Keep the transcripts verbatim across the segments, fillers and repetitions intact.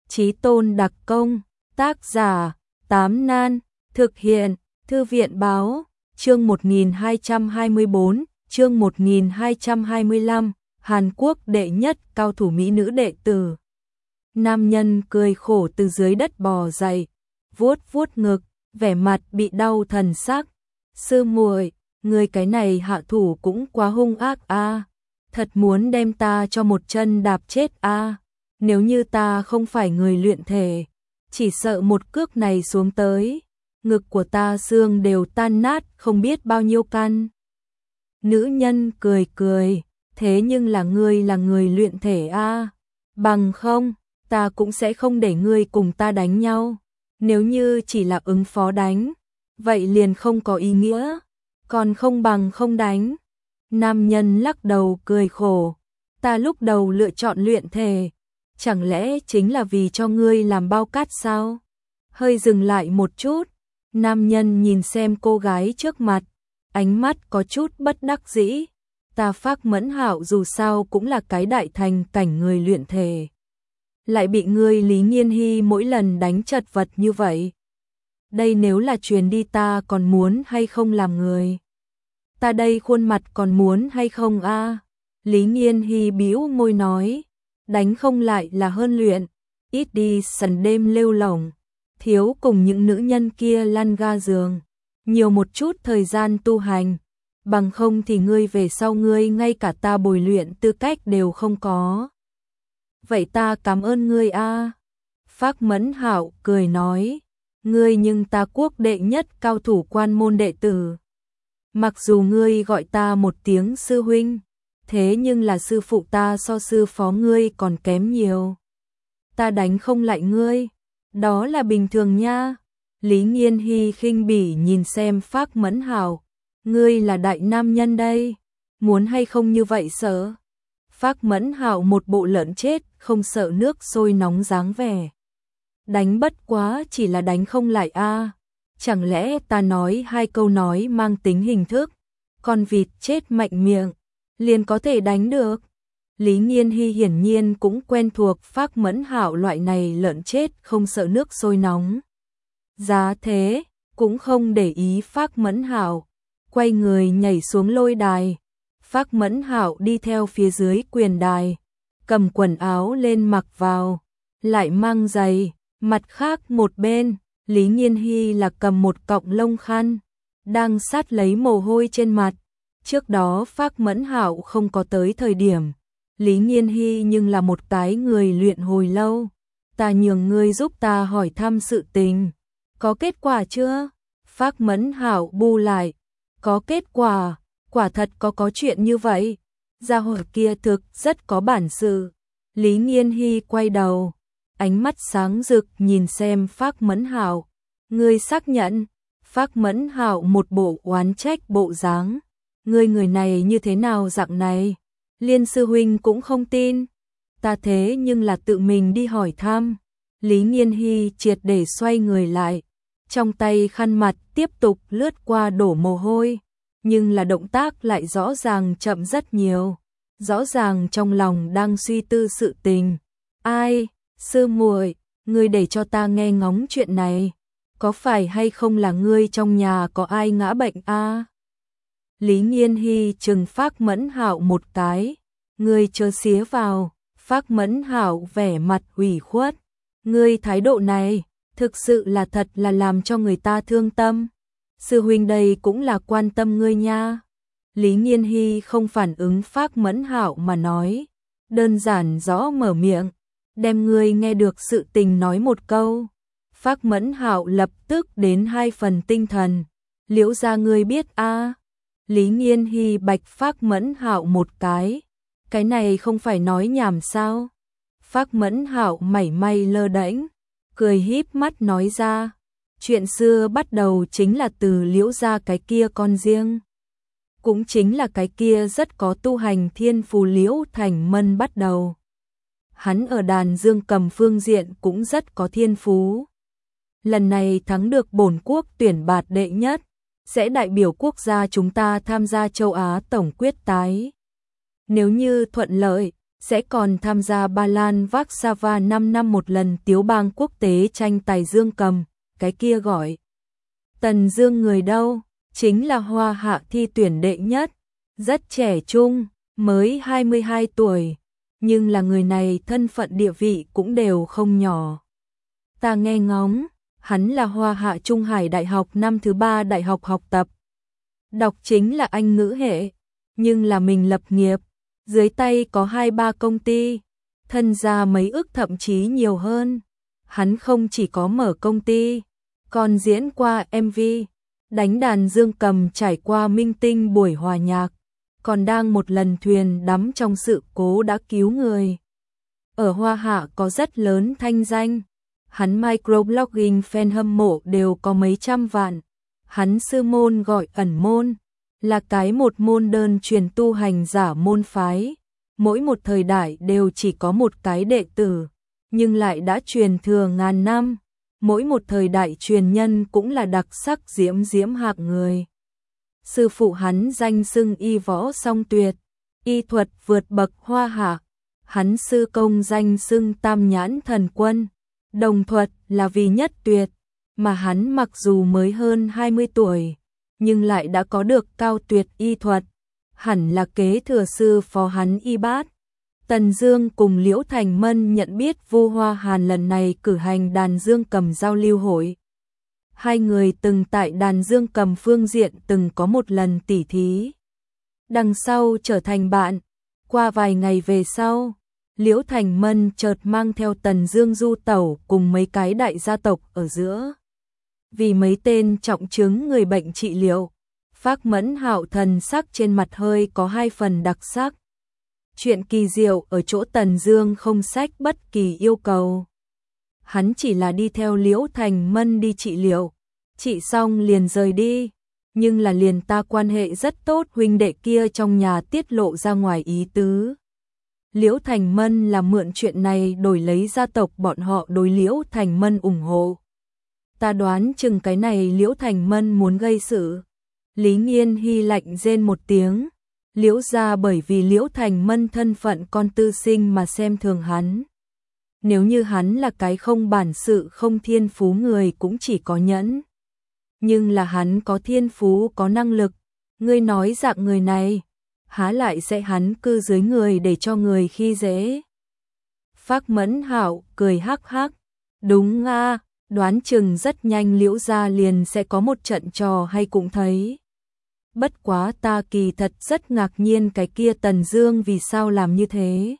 Chí tôn đặc công, tác giả, Tám Nan, thực hiện, Thư viện báo, chương một nghìn hai trăm hai mươi tư, chương một nghìn hai trăm hai mươi lăm, Hàn Quốc đệ nhất cao thủ mỹ nữ đệ tử. Nam nhân cười khổ từ dưới đất bò dậy, vuốt vuốt ngực, vẻ mặt bị đau thần sắc. Sư muội, người cái này hạ thủ cũng quá hung ác a, thật muốn đem ta cho một chân đạp chết a. Nếu như ta không phải người luyện thể, chỉ sợ một cước này xuống tới, ngực của ta xương đều tan nát không biết bao nhiêu căn. Nữ nhân cười cười, thế nhưng là ngươi là người luyện thể a, bằng không, ta cũng sẽ không để ngươi cùng ta đánh nhau. Nếu như chỉ là ứng phó đánh, vậy liền không có ý nghĩa, còn không bằng không đánh. Nam nhân lắc đầu cười khổ, ta lúc đầu lựa chọn luyện thể, chẳng lẽ chính là vì cho ngươi làm bao cát sao? Hơi dừng lại một chút, nam nhân nhìn xem cô gái trước mặt, ánh mắt có chút bất đắc dĩ. Ta Phác Mẫn Hạo dù sao cũng là cái đại thành cảnh người luyện thể, lại bị ngươi Lý Nghiên Hy mỗi lần đánh chật vật như vậy. Đây nếu là truyền đi ta còn muốn hay không làm người? Ta đây khuôn mặt còn muốn hay không a? Lý Nghiên Hy bĩu môi nói, đánh không lại là hơn luyện, ít đi sần đêm lêu lỏng, thiếu cùng những nữ nhân kia lăn ga giường, nhiều một chút thời gian tu hành, bằng không thì ngươi về sau ngươi ngay cả ta bồi luyện tư cách đều không có. Vậy ta cảm ơn ngươi a. Phác Mẫn Hạo cười nói, ngươi nhưng ta quốc đệ nhất cao thủ quan môn đệ tử. Mặc dù ngươi gọi ta một tiếng sư huynh, thế nhưng là sư phụ ta so sư phó ngươi còn kém nhiều. Ta đánh không lại ngươi, đó là bình thường nha. Lý Nghiên Hy khinh bỉ nhìn xem Phác Mẫn Hạo, ngươi là đại nam nhân đây, muốn hay không như vậy sợ? Phác Mẫn Hạo một bộ lợn chết không sợ nước sôi nóng dáng vẻ. Đánh bất quá chỉ là đánh không lại a. Chẳng lẽ ta nói hai câu nói mang tính hình thức, con vịt chết mạnh miệng, liền có thể đánh được? Lý Nghiên Hy hiển nhiên cũng quen thuộc Phác Mẫn Hạo loại này lợn chết không sợ nước sôi nóng. Giá thế, cũng không để ý Phác Mẫn Hạo, quay người nhảy xuống lôi đài. Phác Mẫn Hạo đi theo phía dưới quyền đài, cầm quần áo lên mặc vào, lại mang giày. Mặt khác một bên, Lý Nghiên Hy là cầm một cọng lông khăn, đang sát lấy mồ hôi trên mặt. Trước đó Phác Mẫn Hạo không có tới thời điểm, Lý Nghiên Hy nhưng là một cái người luyện hồi lâu. Ta nhường ngươi giúp ta hỏi thăm sự tình, có kết quả chưa? Phác Mẫn Hạo bu lại, có kết quả, quả thật có có chuyện như vậy. Gia hỏa kia thực rất có bản sự. Lý Nghiên Hy quay đầu, ánh mắt sáng rực nhìn xem Phác Mẫn Hạo, ngươi xác nhận? Phác Mẫn Hạo một bộ oán trách bộ dáng, ngươi người này như thế nào dạng này, Liên sư huynh cũng không tin, ta thế nhưng là tự mình đi hỏi thăm. Lý Nghiên Hy triệt để xoay người lại, trong tay khăn mặt tiếp tục lướt qua đổ mồ hôi, nhưng là động tác lại rõ ràng chậm rất nhiều, rõ ràng trong lòng đang suy tư sự tình. Ai, sư muội, ngươi để cho ta nghe ngóng chuyện này, có phải hay không là ngươi trong nhà có ai ngã bệnh a? Lý Nghiên Hy trừng Phác Mẫn Hạo một cái, ngươi chớ xía vào. Phác Mẫn Hạo vẻ mặt ủy khuất, ngươi thái độ này, thực sự là thật là làm cho người ta thương tâm. Sư huynh đây cũng là quan tâm ngươi nha. Lý Nghiên Hy không phản ứng Phác Mẫn Hạo mà nói, đơn giản rõ mở miệng, đem ngươi nghe được sự tình nói một câu. Phác Mẫn Hạo lập tức đến hai phần tinh thần, liễu ra ngươi biết a? Lý Nghiên Hy bạch Phác Mẫn Hạo một cái, cái này không phải nói nhảm sao? Phác Mẫn Hạo mảy may lơ đễnh, cười híp mắt nói ra, chuyện xưa bắt đầu chính là từ liễu ra cái kia con riêng, cũng chính là cái kia rất có tu hành thiên phù Liễu Thành Mân bắt đầu. Hắn ở đàn dương cầm phương diện cũng rất có thiên phú. Lần này thắng được bổn quốc tuyển bạt đệ nhất, sẽ đại biểu quốc gia chúng ta tham gia châu Á tổng quyết tái. Nếu như thuận lợi, sẽ còn tham gia Ba Lan Warsaw năm năm một lần Tiếu bang quốc tế tranh tài dương cầm, cái kia gọi Tần Dương người đâu, chính là Hoa Hạ thi tuyển đệ nhất, rất trẻ trung, mới hai mươi hai tuổi, nhưng là người này thân phận địa vị cũng đều không nhỏ. Ta nghe ngóng, hắn là Hoa Hạ Trung Hải Đại học năm thứ ba đại học học tập. Đọc chính là Anh ngữ hệ, nhưng là mình lập nghiệp, dưới tay có hai ba công ty, thân gia mấy ức thậm chí nhiều hơn. Hắn không chỉ có mở công ty, còn diễn qua em vê, đánh đàn dương cầm trải qua minh tinh buổi hòa nhạc, còn đang một lần thuyền đắm trong sự cố đã cứu người. Ở Hoa Hạ có rất lớn thanh danh, hắn microblogging fan hâm mộ đều có mấy trăm vạn. Hắn sư môn gọi ẩn môn, là cái một môn đơn truyền tu hành giả môn phái, mỗi một thời đại đều chỉ có một cái đệ tử, nhưng lại đã truyền thừa ngàn năm, mỗi một thời đại truyền nhân cũng là đặc sắc diễm diễm hạng người. Sư phụ hắn danh xưng y võ song tuyệt, y thuật vượt bậc Hoa Hạ, hắn sư công danh xưng tam nhãn thần quân, đồng thuật là vì nhất tuyệt, mà hắn mặc dù mới hơn hai mươi tuổi, nhưng lại đã có được cao tuyệt y thuật, hẳn là kế thừa sư phó hắn y bát. Tần Dương cùng Liễu Thành Mân nhận biết Vu Hoa Hàn lần này cử hành đàn dương cầm giao lưu hội. Hai người từng tại đàn dương cầm phương diện từng có một lần tỉ thí. Đằng sau trở thành bạn, qua vài ngày về sau, Liễu Thành Mân chợt mang theo Tần Dương du tẩu cùng mấy cái đại gia tộc ở giữa. Vì mấy tên trọng chứng người bệnh trị liệu, Phác Mẫn Hạo thần sắc trên mặt hơi có hai phần đặc sắc. Chuyện kỳ diệu ở chỗ Tần Dương không xách bất kỳ yêu cầu. Hắn chỉ là đi theo Liễu Thành Mân đi trị liệu, trị xong liền rời đi, nhưng là liền ta quan hệ rất tốt huynh đệ kia trong nhà tiết lộ ra ngoài ý tứ. Liễu Thành Mân là mượn chuyện này đổi lấy gia tộc bọn họ đối Liễu Thành Mân ủng hộ. Ta đoán chừng cái này Liễu Thành Mân muốn gây sự. Lý Nghiên Hy lạnh rên một tiếng, Liễu gia bởi vì Liễu Thành Mân thân phận con tư sinh mà xem thường hắn. Nếu như hắn là cái không bản sự không thiên phú người cũng chỉ có nhẫn. Nhưng là hắn có thiên phú có năng lực, ngươi nói dạng người này, há lại sẽ hắn cư dưới người để cho người khi dễ. Phác Mẫn Hạo cười hắc hắc, đúng a, đoán chừng rất nhanh Liễu gia liền sẽ có một trận trò hay cũng thấy. Bất quá ta kỳ thật rất ngạc nhiên cái kia Tần Dương vì sao làm như thế.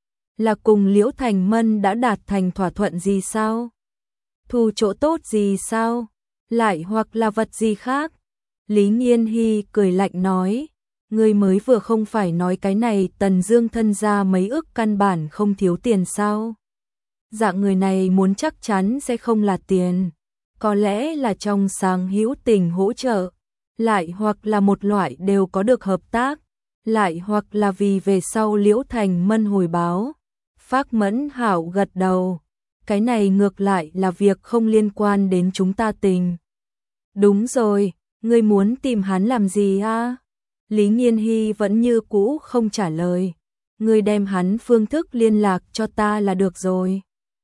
Là cùng Liễu Thành Mân đã đạt thành thỏa thuận gì sao? Thu chỗ tốt gì sao? Lại hoặc là vật gì khác? Lý Nghiên Hy cười lạnh nói, ngươi mới vừa không phải nói cái này Tần Dương thân gia mấy ức căn bản không thiếu tiền sao? Dạng người này muốn chắc chắn sẽ không là tiền, có lẽ là trong sáng hữu tình hỗ trợ, lại hoặc là một loại đều có được hợp tác, lại hoặc là vì về sau Liễu Thành Mân hồi báo. Phác Mẫn Hạo gật đầu, cái này ngược lại là việc không liên quan đến chúng ta tình. Đúng rồi, ngươi muốn tìm hắn làm gì a? Lý Nghiên Hy vẫn như cũ không trả lời, ngươi đem hắn phương thức liên lạc cho ta là được rồi.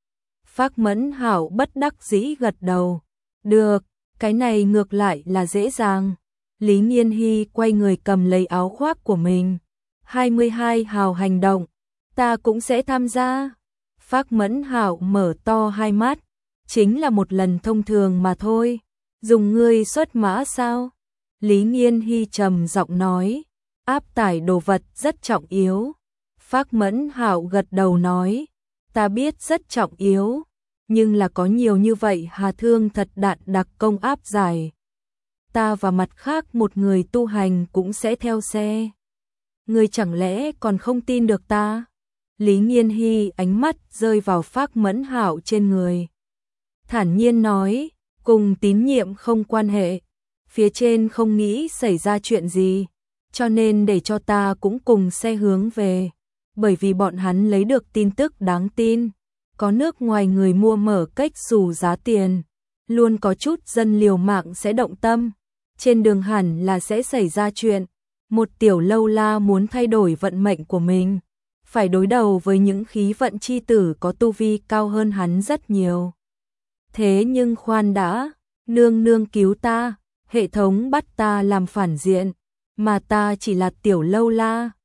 Phác Mẫn Hạo bất đắc dĩ gật đầu, được, cái này ngược lại là dễ dàng. Lý Nghiên Hy quay người cầm lấy áo khoác của mình, hai mươi hai hào hành động, ta cũng sẽ tham gia. Phác Mẫn Hạo mở to hai mắt, chính là một lần thông thường mà thôi, dùng ngươi xuất mã sao? Lý Nghiên Hy trầm giọng nói, áp tải đồ vật rất trọng yếu. Phác Mẫn Hạo gật đầu nói, ta biết rất trọng yếu, nhưng là có nhiều như vậy hà thương thật đạn đặc công áp giải. Ta và mặt khác một người tu hành cũng sẽ theo xe. Ngươi chẳng lẽ còn không tin được ta? Lý Nghiên Hy ánh mắt rơi vào Phác Mẫn Hạo trên người, thản nhiên nói, cùng tín nhiệm không quan hệ, phía trên không nghĩ xảy ra chuyện gì, cho nên để cho ta cũng cùng xe hướng về, bởi vì bọn hắn lấy được tin tức đáng tin, có nước ngoài người mua mở cách dù giá tiền, luôn có chút dân liều mạng sẽ động tâm, trên đường hẳn là sẽ xảy ra chuyện, một tiểu lâu la muốn thay đổi vận mệnh của mình. phải đối đầu với những khí vận chi tử có tu vi cao hơn hắn rất nhiều. Thế nhưng khoan đã, nương nương cứu ta, hệ thống bắt ta làm phản diện, mà ta chỉ là tiểu lâu la,